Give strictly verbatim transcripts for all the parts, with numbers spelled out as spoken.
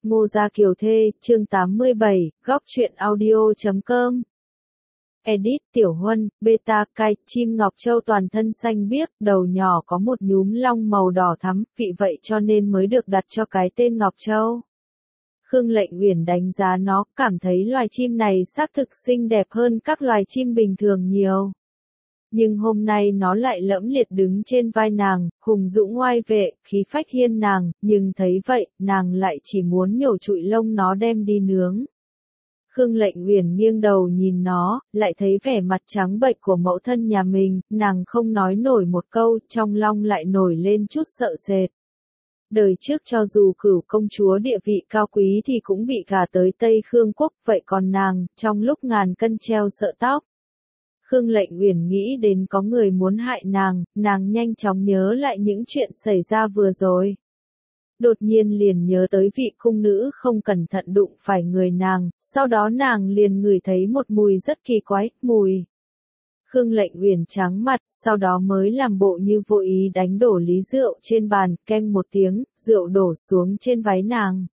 Ngô Gia Kiều Thê, chương tám mươi bảy, góc truyện audio chấm com. Edit Tiểu Huân, Beta Cai, chim Ngọc Châu toàn thân xanh biếc, đầu nhỏ có một nhúm long màu đỏ thắm, vì vậy cho nên mới được đặt cho cái tên Ngọc Châu. Khương Lệnh Uyển đánh giá nó, cảm thấy loài chim này xác thực xinh đẹp hơn các loài chim bình thường nhiều. Nhưng hôm nay nó lại lẫm liệt đứng trên vai nàng, hùng dũng oai vệ, khí phách hiên nàng, nhưng thấy vậy, nàng lại chỉ muốn nhổ trụi lông nó đem đi nướng. Khương Lệnh Uyển nghiêng đầu nhìn nó, lại thấy vẻ mặt trắng bệch của mẫu thân nhà mình, nàng không nói nổi một câu, trong lòng lại nổi lên chút sợ sệt. Đời trước cho dù Cửu công chúa địa vị cao quý thì cũng bị gả tới Tây Khương quốc, vậy còn nàng, trong lúc ngàn cân treo sợ tóc. Khương Lệnh Uyển nghĩ đến có người muốn hại nàng, nàng nhanh chóng nhớ lại những chuyện xảy ra vừa rồi. Đột nhiên liền nhớ tới vị cung nữ không cẩn thận đụng phải người nàng, sau đó nàng liền ngửi thấy một mùi rất kỳ quái, mùi. Khương Lệnh Uyển trắng mặt, sau đó mới làm bộ như vô ý đánh đổ ly rượu trên bàn, keng một tiếng, rượu đổ xuống trên váy nàng.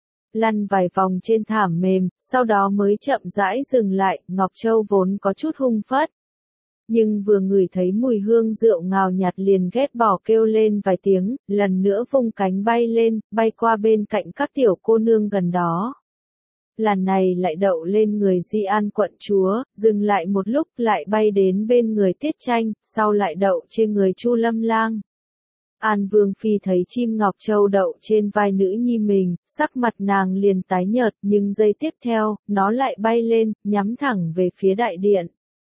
Lăn vài vòng trên thảm mềm, sau đó mới chậm rãi dừng lại, Ngọc Châu vốn có chút hung phất. Nhưng vừa ngửi thấy mùi hương rượu ngào nhạt liền ghét bỏ kêu lên vài tiếng, lần nữa vung cánh bay lên, bay qua bên cạnh các tiểu cô nương gần đó. Lần này lại đậu lên người Di An quận chúa, dừng lại một lúc lại bay đến bên người Tiết Tranh, sau lại đậu trên người Chu Lâm Lang. An Vương Phi thấy chim Ngọc Châu đậu trên vai nữ nhi mình, sắc mặt nàng liền tái nhợt, nhưng giây tiếp theo, nó lại bay lên, nhắm thẳng về phía đại điện.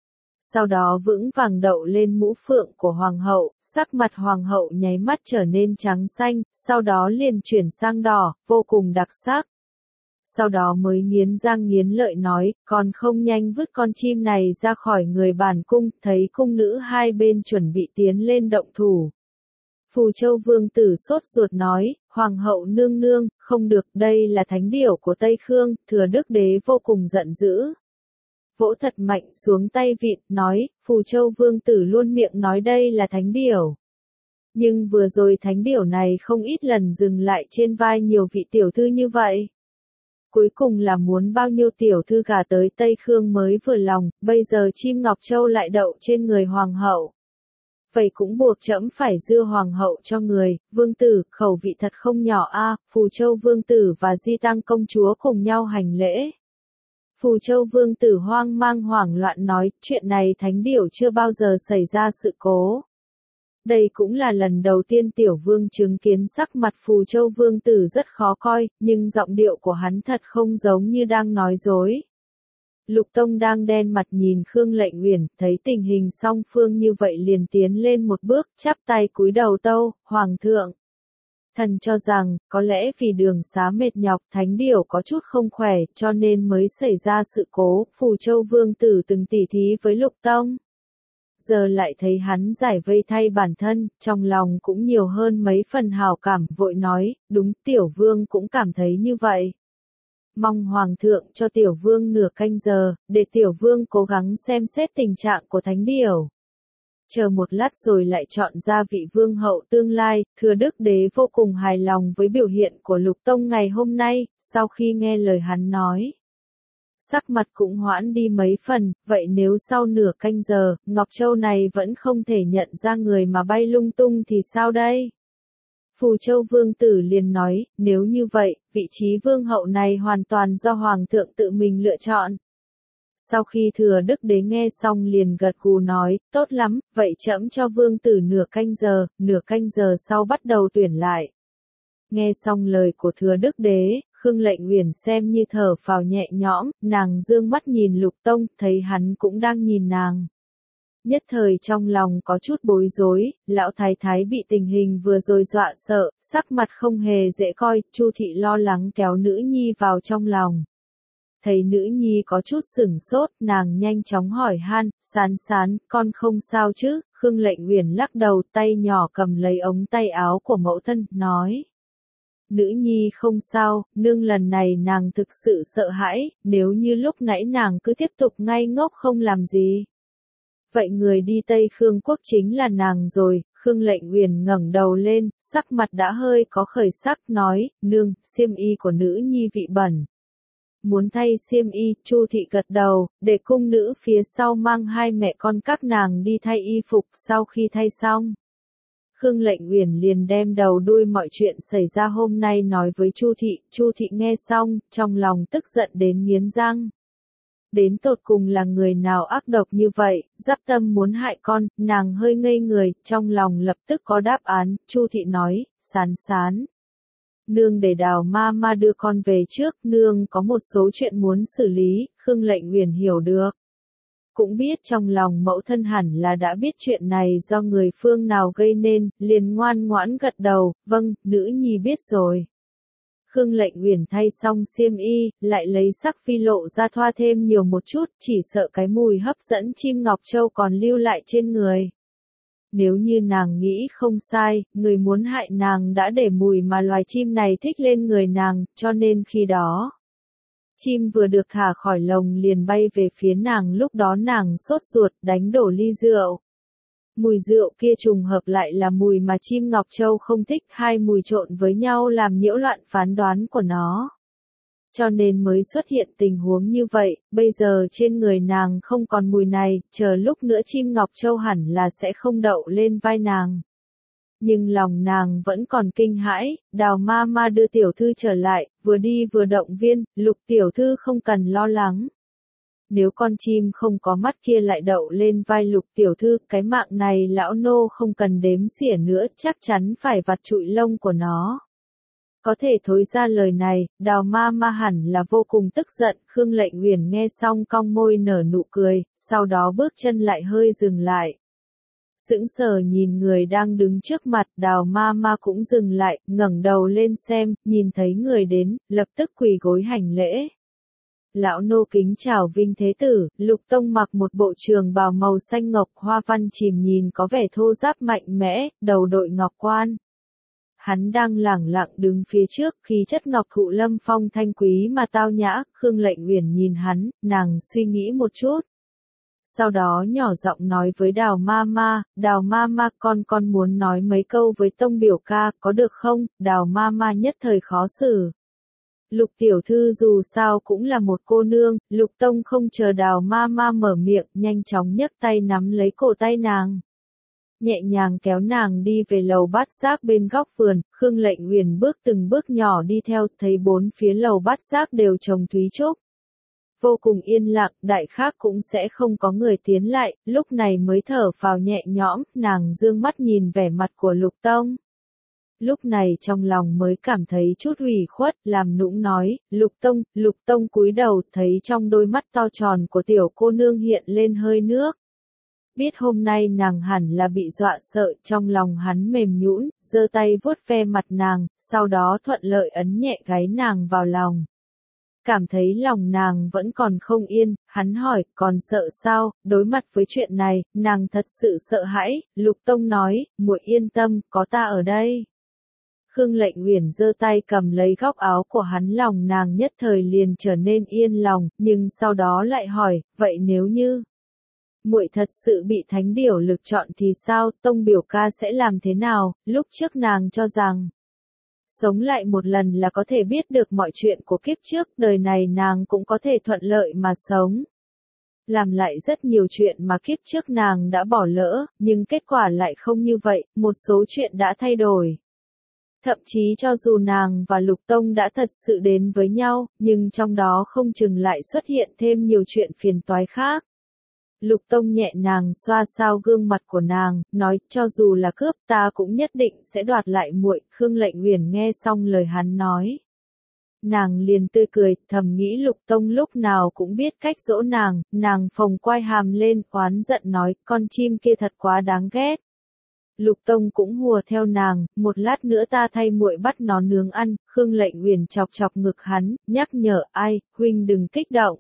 Sau đó vững vàng đậu lên mũ phượng của Hoàng hậu, sắc mặt Hoàng hậu nháy mắt trở nên trắng xanh, sau đó liền chuyển sang đỏ, vô cùng đặc sắc. Sau đó mới nghiến răng nghiến lợi nói, còn không nhanh vứt con chim này ra khỏi người bản cung, thấy cung nữ hai bên chuẩn bị tiến lên động thủ. Phù Châu Vương tử sốt ruột nói, Hoàng hậu nương nương, không được, đây là thánh điểu của Tây Khương, Thừa Đức Đế vô cùng giận dữ. Vỗ thật mạnh xuống tay vịn, nói, Phù Châu Vương tử luôn miệng nói đây là thánh điểu. Nhưng vừa rồi thánh điểu này không ít lần dừng lại trên vai nhiều vị tiểu thư như vậy. Cuối cùng là muốn bao nhiêu tiểu thư gả tới Tây Khương mới vừa lòng, bây giờ chim Ngọc Châu lại đậu trên người Hoàng hậu. Vậy cũng buộc trẫm phải dưa Hoàng hậu cho người, Vương tử, khẩu vị thật không nhỏ a. Phù Châu Vương tử và Di Tăng công chúa cùng nhau hành lễ. Phù Châu Vương tử hoang mang hoảng loạn nói, chuyện này thánh điểu chưa bao giờ xảy ra sự cố. Đây cũng là lần đầu tiên tiểu vương chứng kiến sắc mặt Phù Châu Vương tử rất khó coi, nhưng giọng điệu của hắn thật không giống như đang nói dối. Lục Tông đang đen mặt nhìn Khương Lệnh Uyển, thấy tình hình song phương như vậy liền tiến lên một bước, chắp tay cúi đầu tâu, Hoàng thượng. Thần cho rằng, có lẽ vì đường xá mệt nhọc, thánh điểu có chút không khỏe, cho nên mới xảy ra sự cố, Phù Châu Vương tử từng tỉ thí với Lục Tông. Giờ lại thấy hắn giải vây thay bản thân, trong lòng cũng nhiều hơn mấy phần hào cảm, vội nói, đúng, tiểu vương cũng cảm thấy như vậy. Mong Hoàng thượng cho tiểu vương nửa canh giờ, để tiểu vương cố gắng xem xét tình trạng của thánh điểu. Chờ một lát rồi lại chọn ra vị vương hậu tương lai, Thừa Đức Đế vô cùng hài lòng với biểu hiện của Lục Tông ngày hôm nay, sau khi nghe lời hắn nói. Sắc mặt cũng hoãn đi mấy phần, vậy nếu sau nửa canh giờ, Ngọc Châu này vẫn không thể nhận ra người mà bay lung tung thì sao đây? Phù Châu Vương tử liền nói, nếu như vậy, vị trí vương hậu này hoàn toàn do Hoàng thượng tự mình lựa chọn. Sau khi Thừa Đức Đế nghe xong liền gật gù nói, tốt lắm, vậy trẫm cho vương tử nửa canh giờ, nửa canh giờ sau bắt đầu tuyển lại. Nghe xong lời của Thừa Đức Đế, Khương Lệnh Uyển xem như thở phào nhẹ nhõm, nàng dương mắt nhìn Lục Tông, thấy hắn cũng đang nhìn nàng. Nhất thời trong lòng có chút bối rối, lão thái thái bị tình hình vừa rồi dọa sợ, sắc mặt không hề dễ coi, Chu thị lo lắng kéo nữ nhi vào trong lòng. Thấy nữ nhi có chút sửng sốt, nàng nhanh chóng hỏi han, Sán Sán, con không sao chứ? Khương Lệnh Uyển lắc đầu, tay nhỏ cầm lấy ống tay áo của mẫu thân, nói. Nữ nhi không sao, nương lần này nàng thực sự sợ hãi, nếu như lúc nãy nàng cứ tiếp tục ngây ngốc không làm gì. Vậy người đi Tây Khương quốc chính là nàng rồi, Khương Lệnh Uyển ngẩng đầu lên, sắc mặt đã hơi có khởi sắc, nói, nương, xiêm y của nữ nhi vị bẩn. Muốn thay xiêm y, Chu thị gật đầu, để cung nữ phía sau mang hai mẹ con các nàng đi thay y phục. Sau khi thay xong, Khương Lệnh Uyển liền đem đầu đuôi mọi chuyện xảy ra hôm nay nói với Chu thị. Chu thị nghe xong, trong lòng tức giận đến nghiến răng. Đến tột cùng là người nào ác độc như vậy, dắp tâm muốn hại con. Nàng hơi ngây người, trong lòng lập tức có đáp án. Chu thị nói, Sán Sán, nương để Đào ma ma đưa con về trước, nương có một số chuyện muốn xử lý. Khương Lệnh Uyển hiểu được, cũng biết trong lòng mẫu thân hẳn là đã biết chuyện này do người phương nào gây nên, liền ngoan ngoãn gật đầu, vâng, nữ nhi biết rồi. Khương Lệnh Uyển thay xong xiêm y, lại lấy sắc phi lộ ra thoa thêm nhiều một chút, chỉ sợ cái mùi hấp dẫn chim ngọc châu còn lưu lại trên người. Nếu như nàng nghĩ không sai, người muốn hại nàng đã để mùi mà loài chim này thích lên người nàng, cho nên khi đó chim vừa được thả khỏi lồng liền bay về phía nàng, lúc đó nàng sốt ruột đánh đổ ly rượu. Mùi rượu kia trùng hợp lại là mùi mà chim ngọc châu không thích, hai mùi trộn với nhau làm nhiễu loạn phán đoán của nó. Cho nên mới xuất hiện tình huống như vậy, bây giờ trên người nàng không còn mùi này, chờ lúc nữa chim ngọc châu hẳn là sẽ không đậu lên vai nàng. Nhưng lòng nàng vẫn còn kinh hãi. Đào ma ma đưa tiểu thư trở lại, vừa đi vừa động viên, Lục tiểu thư không cần lo lắng. Nếu con chim không có mắt kia lại đậu lên vai Lục tiểu thư, cái mạng này lão nô không cần đếm xỉa nữa, chắc chắn phải vặt trụi lông của nó. Có thể thối ra lời này, Đào ma ma hẳn là vô cùng tức giận. Khương Lệnh Uyển nghe xong cong môi nở nụ cười, sau đó bước chân lại hơi dừng lại. Sững sờ nhìn người đang đứng trước mặt. Đào ma ma cũng dừng lại, ngẩng đầu lên xem, nhìn thấy người đến, lập tức quỳ gối hành lễ. Lão nô kính chào Vinh Thế Tử. Lục Tông mặc một bộ trường bào màu xanh ngọc, hoa văn chìm nhìn có vẻ thô ráp mạnh mẽ, đầu đội ngọc quan. Hắn đang lẳng lặng đứng phía trước, khí chất ngọc thụ lâm phong thanh quý mà tao nhã. Khương Lệnh Uyển nhìn hắn, nàng suy nghĩ một chút. Sau đó nhỏ giọng nói với Đào ma ma, Đào ma ma, con con muốn nói mấy câu với Tông biểu ca, có được không? Đào ma ma nhất thời khó xử. Lục tiểu thư dù sao cũng là một cô nương. Lục Tông không chờ Đào ma ma mở miệng, nhanh chóng nhấc tay nắm lấy cổ tay nàng, nhẹ nhàng kéo nàng đi về lầu bát giác bên góc vườn. Khương Lệnh Uyển bước từng bước nhỏ đi theo, thấy bốn phía lầu bát giác đều trồng thúy trúc, vô cùng yên lặng, đại khác cũng sẽ không có người tiến lại. Lúc này mới thở phào nhẹ nhõm, nàng dương mắt nhìn vẻ mặt của Lục Tông. Lúc này trong lòng mới cảm thấy chút ủy khuất, làm nũng nói, Lục Tông. Lục Tông cúi đầu, thấy trong đôi mắt to tròn của tiểu cô nương hiện lên hơi nước. Biết hôm nay nàng hẳn là bị dọa sợ, trong lòng hắn mềm nhũn, giơ tay vuốt ve mặt nàng, sau đó thuận lợi ấn nhẹ gáy nàng vào lòng. Cảm thấy lòng nàng vẫn còn không yên, hắn hỏi, còn sợ sao? Đối mặt với chuyện này, nàng thật sự sợ hãi. Lục Tông nói, muội yên tâm, có ta ở đây. Khương Lệnh Uyển giơ tay cầm lấy góc áo của hắn, lòng nàng nhất thời liền trở nên yên lòng, nhưng sau đó lại hỏi, vậy nếu như muội thật sự bị thánh điểu lực chọn thì sao? Tông biểu ca sẽ làm thế nào? Lúc trước nàng cho rằng sống lại một lần là có thể biết được mọi chuyện của kiếp trước, đời này nàng cũng có thể thuận lợi mà sống. Làm lại rất nhiều chuyện mà kiếp trước nàng đã bỏ lỡ, nhưng kết quả lại không như vậy, một số chuyện đã thay đổi. Thậm chí cho dù nàng và Lục Tông đã thật sự đến với nhau, nhưng trong đó không chừng lại xuất hiện thêm nhiều chuyện phiền toái khác. Lục Tông nhẹ nàng xoa sao gương mặt của nàng, nói, cho dù là cướp ta cũng nhất định sẽ đoạt lại muội. Khương Lệnh Uyển nghe xong lời hắn nói, nàng liền tươi cười, thầm nghĩ Lục Tông lúc nào cũng biết cách dỗ nàng. Nàng phồng quai hàm lên, oán giận nói, con chim kia thật quá đáng ghét. Lục Tông cũng hùa theo nàng, một lát nữa ta thay muội bắt nó nướng ăn. Khương Lệnh Uyển chọc chọc ngực hắn, nhắc nhở, ai, huynh đừng kích động.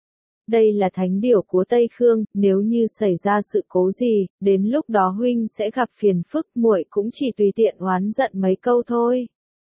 Đây là thánh điểu của Tây Khương, nếu như xảy ra sự cố gì, đến lúc đó huynh sẽ gặp phiền phức, muội cũng chỉ tùy tiện oán giận mấy câu thôi.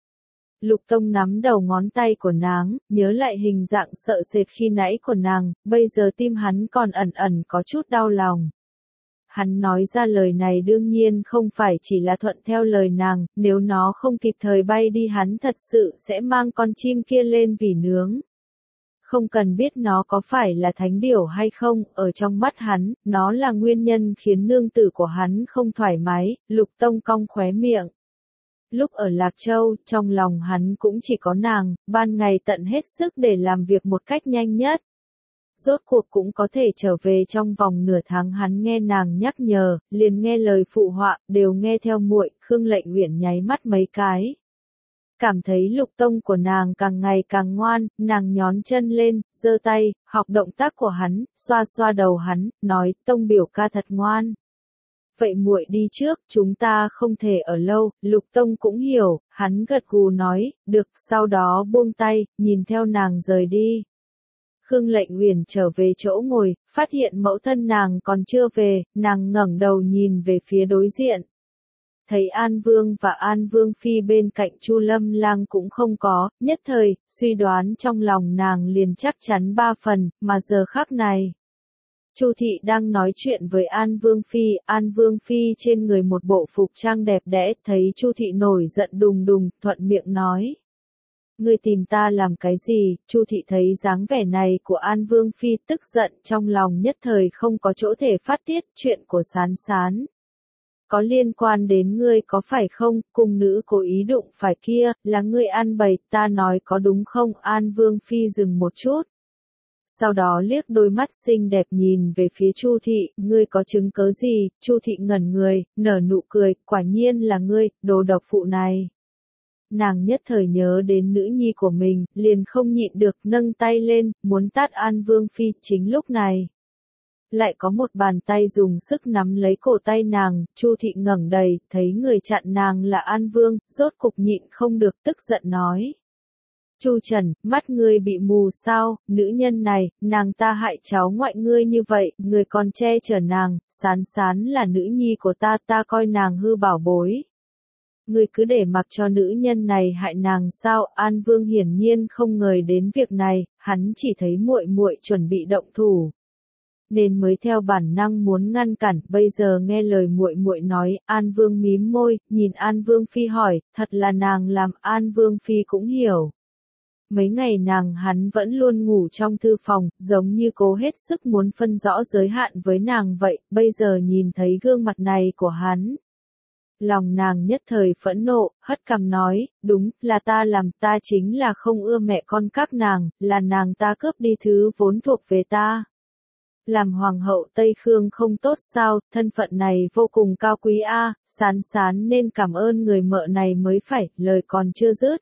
Lục Tông nắm đầu ngón tay của nàng, nhớ lại hình dạng sợ sệt khi nãy của nàng, bây giờ tim hắn còn ẩn ẩn có chút đau lòng. hắn nói ra lời này đương nhiên không phải chỉ là thuận theo lời nàng, nếu nó không kịp thời bay đi hắn thật sự sẽ mang con chim kia lên vì nướng. Không cần biết nó có phải là thánh điểu hay không, ở trong mắt hắn, nó là nguyên nhân khiến nương tử của hắn không thoải mái, Lục Tông cong khóe miệng. Lúc ở Lạc Châu, trong lòng hắn cũng chỉ có nàng, ban ngày tận hết sức để làm việc một cách nhanh nhất. Rốt cuộc cũng có thể trở về trong vòng nửa tháng hắn nghe nàng nhắc nhở, liền nghe lời phụ họa, đều nghe theo muội, Khương Lệnh Uyển nháy mắt mấy cái. Cảm thấy Lục Tông của nàng càng ngày càng ngoan, nàng nhón chân lên, giơ tay, học động tác của hắn, xoa xoa đầu hắn, nói, Tông biểu ca thật ngoan. Vậy muội đi trước, chúng ta không thể ở lâu, Lục Tông cũng hiểu, hắn gật gù nói, được, sau đó buông tay, nhìn theo nàng rời đi. Khương Lệnh Uyển trở về chỗ ngồi, phát hiện mẫu thân nàng còn chưa về, nàng ngẩng đầu nhìn về phía đối diện. Thấy An Vương và An Vương Phi bên cạnh Chu Lâm Lang cũng không có, nhất thời, suy đoán trong lòng nàng liền chắc chắn ba phần, mà giờ khắc này. Chu Thị đang nói chuyện với An Vương Phi, An Vương Phi trên người một bộ phục trang đẹp đẽ, thấy Chu Thị nổi giận đùng đùng, thuận miệng nói. Ngươi tìm ta làm cái gì? Chu Thị thấy dáng vẻ này của An Vương Phi tức giận trong lòng nhất thời không có chỗ thể phát tiết chuyện của Sán Sán. Có liên quan đến ngươi có phải không, cung nữ cố ý đụng phải kia, là ngươi ăn bày, ta nói có đúng không? An Vương Phi dừng một chút. Sau đó liếc đôi mắt xinh đẹp nhìn về phía Chu Thị, ngươi có chứng cớ gì? Chu Thị ngẩn người, nở nụ cười, quả nhiên là ngươi, đồ độc phụ này. Nàng nhất thời nhớ đến nữ nhi của mình, liền không nhịn được nâng tay lên, muốn tát An Vương Phi, chính lúc này. Lại có một bàn tay dùng sức nắm lấy cổ tay nàng, Chu Thị ngẩng đầy, thấy người chặn nàng là An Vương, rốt cục nhịn không được tức giận nói. Chu Trần, mắt ngươi bị mù sao, nữ nhân này, nàng ta hại cháu ngoại ngươi như vậy, ngươi còn che chở nàng, Sán Sán là nữ nhi của ta, ta coi nàng hư bảo bối. Ngươi cứ để mặc cho nữ nhân này hại nàng sao? An Vương hiển nhiên không ngờ đến việc này, hắn chỉ thấy muội muội chuẩn bị động thủ, nên mới theo bản năng muốn ngăn cản, bây giờ nghe lời muội muội nói, An Vương mím môi, nhìn An Vương Phi hỏi, thật là nàng làm, An Vương Phi cũng hiểu. Mấy ngày nàng hắn vẫn luôn ngủ trong thư phòng, giống như cố hết sức muốn phân rõ giới hạn với nàng vậy, bây giờ nhìn thấy gương mặt này của hắn. Lòng nàng nhất thời phẫn nộ, hất cằm nói, đúng, là ta làm, ta chính là không ưa mẹ con các nàng, là nàng ta cướp đi thứ vốn thuộc về ta. Làm hoàng hậu Tây Khương không tốt sao, thân phận này vô cùng cao quý a, Sán Sán nên cảm ơn người mợ này mới phải, lời còn chưa dứt.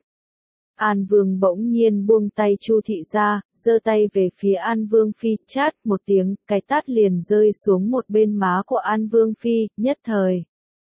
An Vương bỗng nhiên buông tay Chu Thị ra, giơ tay về phía An Vương Phi, chát một tiếng, cái tát liền rơi xuống một bên má của An Vương Phi, nhất thời.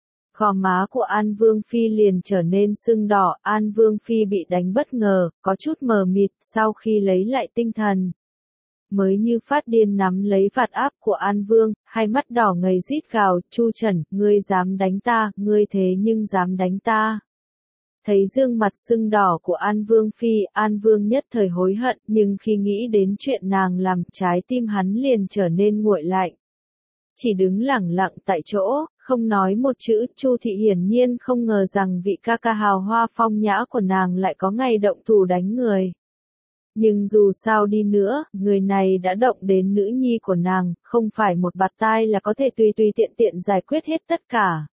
Gò má của An Vương Phi liền trở nên sưng đỏ, An Vương Phi bị đánh bất ngờ, có chút mờ mịt, sau khi lấy lại tinh thần. Mới như phát điên nắm lấy vạt áp của An Vương, hai mắt đỏ ngầy rít gào, Chu Trần, ngươi dám đánh ta, ngươi thế nhưng dám đánh ta. Thấy dương mặt sưng đỏ của An Vương Phi, An Vương nhất thời hối hận, nhưng khi nghĩ đến chuyện nàng làm, trái tim hắn liền trở nên nguội lạnh. Chỉ đứng lẳng lặng tại chỗ, không nói một chữ, Chu Thị hiển nhiên không ngờ rằng vị ca ca hào hoa phong nhã của nàng lại có ngày động thủ đánh người. Nhưng dù sao đi nữa, người này đã động đến nữ nhi của nàng, không phải một bạt tai là có thể tùy tùy tiện tiện giải quyết hết tất cả.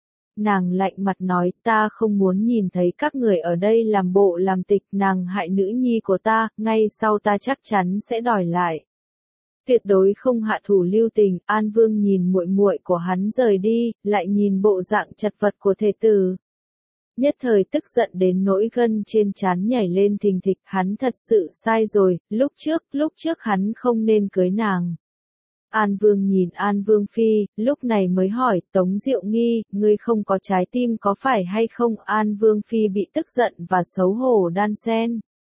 Nàng lạnh mặt nói, ta không muốn nhìn thấy các người ở đây làm bộ làm tịch, nàng hại nữ nhi của ta, ngay sau ta chắc chắn sẽ đòi lại. Tuyệt đối không hạ thủ lưu tình, An Vương nhìn muội muội của hắn rời đi, lại nhìn bộ dạng chật vật của thể tử. Nhất thời tức giận đến nỗi gân trên trán nhảy lên thình thịch, hắn thật sự sai rồi, lúc trước, lúc trước hắn không nên cưới nàng. An Vương nhìn An Vương Phi, lúc này mới hỏi, Tống Diệu Nghi, ngươi không có trái tim có phải hay không? An Vương Phi bị tức giận và xấu hổ đan xen.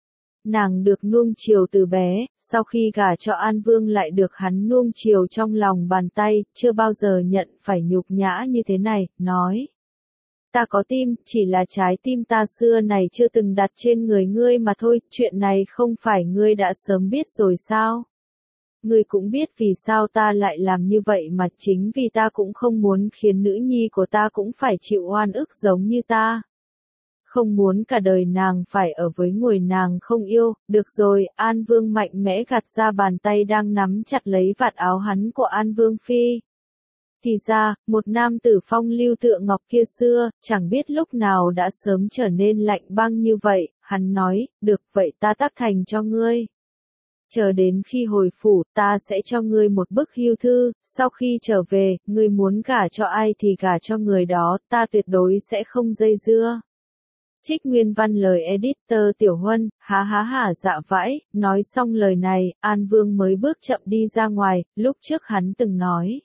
Nàng được nuông chiều từ bé, sau khi gả cho An Vương lại được hắn nuông chiều trong lòng bàn tay, chưa bao giờ nhận phải nhục nhã như thế này, nói. Ta có tim, chỉ là trái tim ta xưa này chưa từng đặt trên người ngươi mà thôi, chuyện này không phải ngươi đã sớm biết rồi sao? ngươi cũng biết vì sao ta lại làm như vậy mà chính vì ta cũng không muốn khiến nữ nhi của ta cũng phải chịu oan ức giống như ta. Không muốn cả đời nàng phải ở với người nàng không yêu, được rồi, An Vương mạnh mẽ gạt ra bàn tay đang nắm chặt lấy vạt áo hắn của An Vương Phi. Thì ra, một nam tử phong lưu tựa ngọc kia xưa, chẳng biết lúc nào đã sớm trở nên lạnh băng như vậy, hắn nói, được vậy ta tác thành cho ngươi. Chờ đến khi hồi phủ ta sẽ cho ngươi một bức hưu thư, sau khi trở về, ngươi muốn gả cho ai thì gả cho người đó, ta tuyệt đối sẽ không dây dưa. Trích nguyên văn lời editor Tiểu Huân, há há hả dạ vãi, nói xong lời này, An Vương mới bước chậm đi ra ngoài, lúc trước hắn từng nói.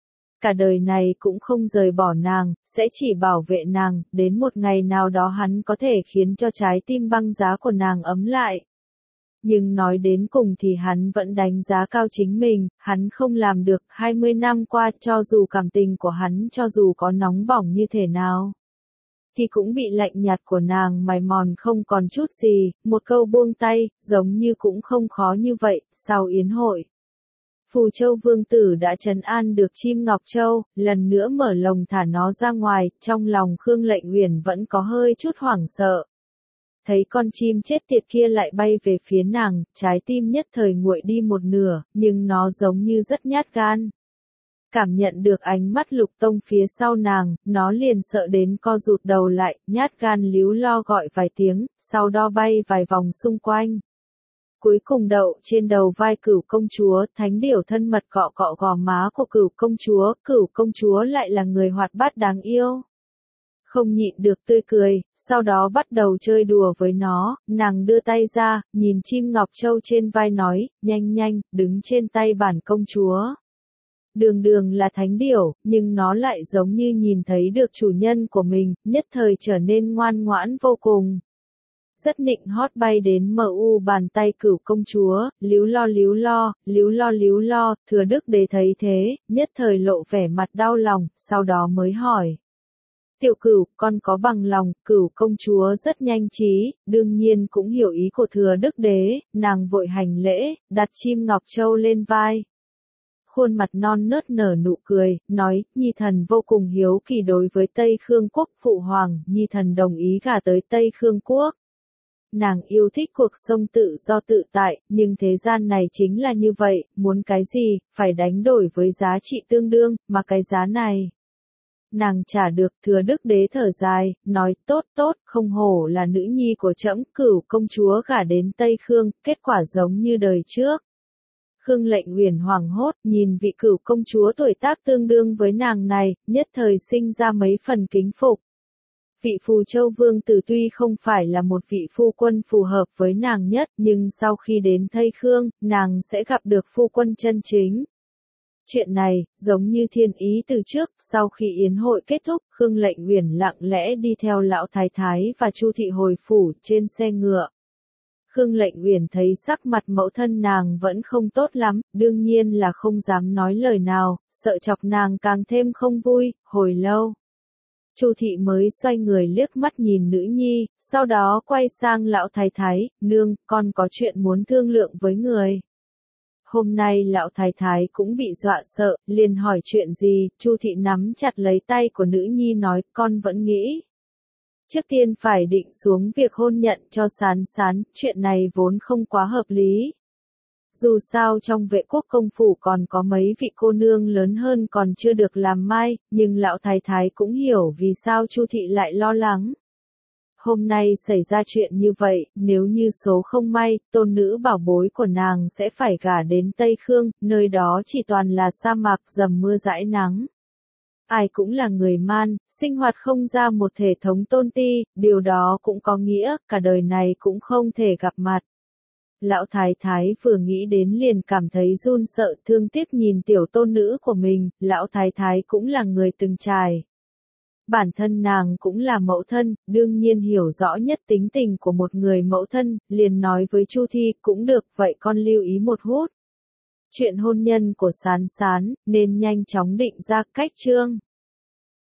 Cả đời này cũng không rời bỏ nàng, sẽ chỉ bảo vệ nàng, đến một ngày nào đó hắn có thể khiến cho trái tim băng giá của nàng ấm lại. Nhưng nói đến cùng thì hắn vẫn đánh giá cao chính mình, hắn không làm được, hai mươi năm qua cho dù cảm tình của hắn cho dù có nóng bỏng như thế nào. Thì cũng bị lạnh nhạt của nàng mài mòn không còn chút gì, một câu buông tay, giống như cũng không khó như vậy, sau yến hội. Phù Châu Vương Tử đã trấn an được chim Ngọc Châu, lần nữa mở lồng thả nó ra ngoài, trong lòng Khương Lệnh Uyển vẫn có hơi chút hoảng sợ. Thấy con chim chết tiệt kia lại bay về phía nàng, trái tim nhất thời nguội đi một nửa, nhưng nó giống như rất nhát gan. Cảm nhận được ánh mắt Lục Tông phía sau nàng, nó liền sợ đến co rụt đầu lại, nhát gan líu lo gọi vài tiếng, sau đó bay vài vòng xung quanh. Cuối cùng đậu trên đầu vai Cửu công chúa, thánh điểu thân mật cọ cọ gò má của Cửu công chúa, Cửu công chúa lại là người hoạt bát đáng yêu. Không nhịn được tươi cười, sau đó bắt đầu chơi đùa với nó, nàng đưa tay ra, nhìn chim Ngọc Châu trên vai nói, nhanh nhanh, đứng trên tay bản công chúa. Đường đường là thánh điểu, nhưng nó lại giống như nhìn thấy được chủ nhân của mình, nhất thời trở nên ngoan ngoãn vô cùng. Rất nịnh hót bay đến mờ u bàn tay Cửu công chúa, líu lo líu lo, líu lo líu lo, Thừa Đức Đế thấy thế, nhất thời lộ vẻ mặt đau lòng, sau đó mới hỏi. Tiểu Cửu, con có bằng lòng, Cửu công chúa rất nhanh trí, đương nhiên cũng hiểu ý của Thừa Đức Đế, nàng vội hành lễ, đặt chim Ngọc Châu lên vai. Khuôn mặt non nớt nở nụ cười, nói, Nhi thần vô cùng hiếu kỳ đối với Tây Khương Quốc phụ hoàng, Nhi thần đồng ý gả tới Tây Khương Quốc. Nàng yêu thích cuộc sống tự do tự tại, nhưng thế gian này chính là như vậy, muốn cái gì, phải đánh đổi với giá trị tương đương, mà cái giá này. Nàng trả được. Thừa Đức Đế thở dài, nói, tốt tốt, không hổ là nữ nhi của trẫm, Cửu công chúa gả đến Tây Khương, kết quả giống như đời trước. Khương Lệnh Uyển hoảng hốt, nhìn vị Cửu công chúa tuổi tác tương đương với nàng này, nhất thời sinh ra mấy phần kính phục. Vị Phù Châu Vương Tử tuy không phải là một vị phu quân phù hợp với nàng nhất, nhưng sau khi đến Tây Khương, nàng sẽ gặp được phu quân chân chính. Chuyện này, giống như thiên ý từ trước, sau khi yến hội kết thúc, Khương Lệnh Uyển lặng lẽ đi theo lão thái thái và Chu thị hồi phủ trên xe ngựa. Khương Lệnh Uyển thấy sắc mặt mẫu thân nàng vẫn không tốt lắm, đương nhiên là không dám nói lời nào, sợ chọc nàng càng thêm không vui, hồi lâu. Chu thị mới xoay người liếc mắt nhìn nữ nhi, sau đó quay sang lão thái thái, nương, con có chuyện muốn thương lượng với người. Hôm nay lão thái thái cũng bị dọa sợ, liền hỏi chuyện gì, Chu thị nắm chặt lấy tay của nữ nhi nói, con vẫn nghĩ. Trước tiên phải định xuống việc hôn nhận cho Sán Sán, chuyện này vốn không quá hợp lý. Dù sao trong Vệ Quốc công phủ còn có mấy vị cô nương lớn hơn còn chưa được làm mai, nhưng lão thái thái cũng hiểu vì sao Chu thị lại lo lắng. Hôm nay xảy ra chuyện như vậy, nếu như số không may, tôn nữ bảo bối của nàng sẽ phải gả đến Tây Khương, nơi đó chỉ toàn là sa mạc dầm mưa dãi nắng. Ai cũng là người man, sinh hoạt không ra một thể thống tôn ti, điều đó cũng có nghĩa, cả đời này cũng không thể gặp mặt. Lão thái thái vừa nghĩ đến liền cảm thấy run sợ thương tiếc nhìn tiểu tôn nữ của mình, lão thái thái cũng là người từng trải. Bản thân nàng cũng là mẫu thân, đương nhiên hiểu rõ nhất tính tình của một người mẫu thân, liền nói với Chu Thi, cũng được, vậy con lưu ý một hút. Chuyện hôn nhân của Sán Sán, nên nhanh chóng định ra cách chương.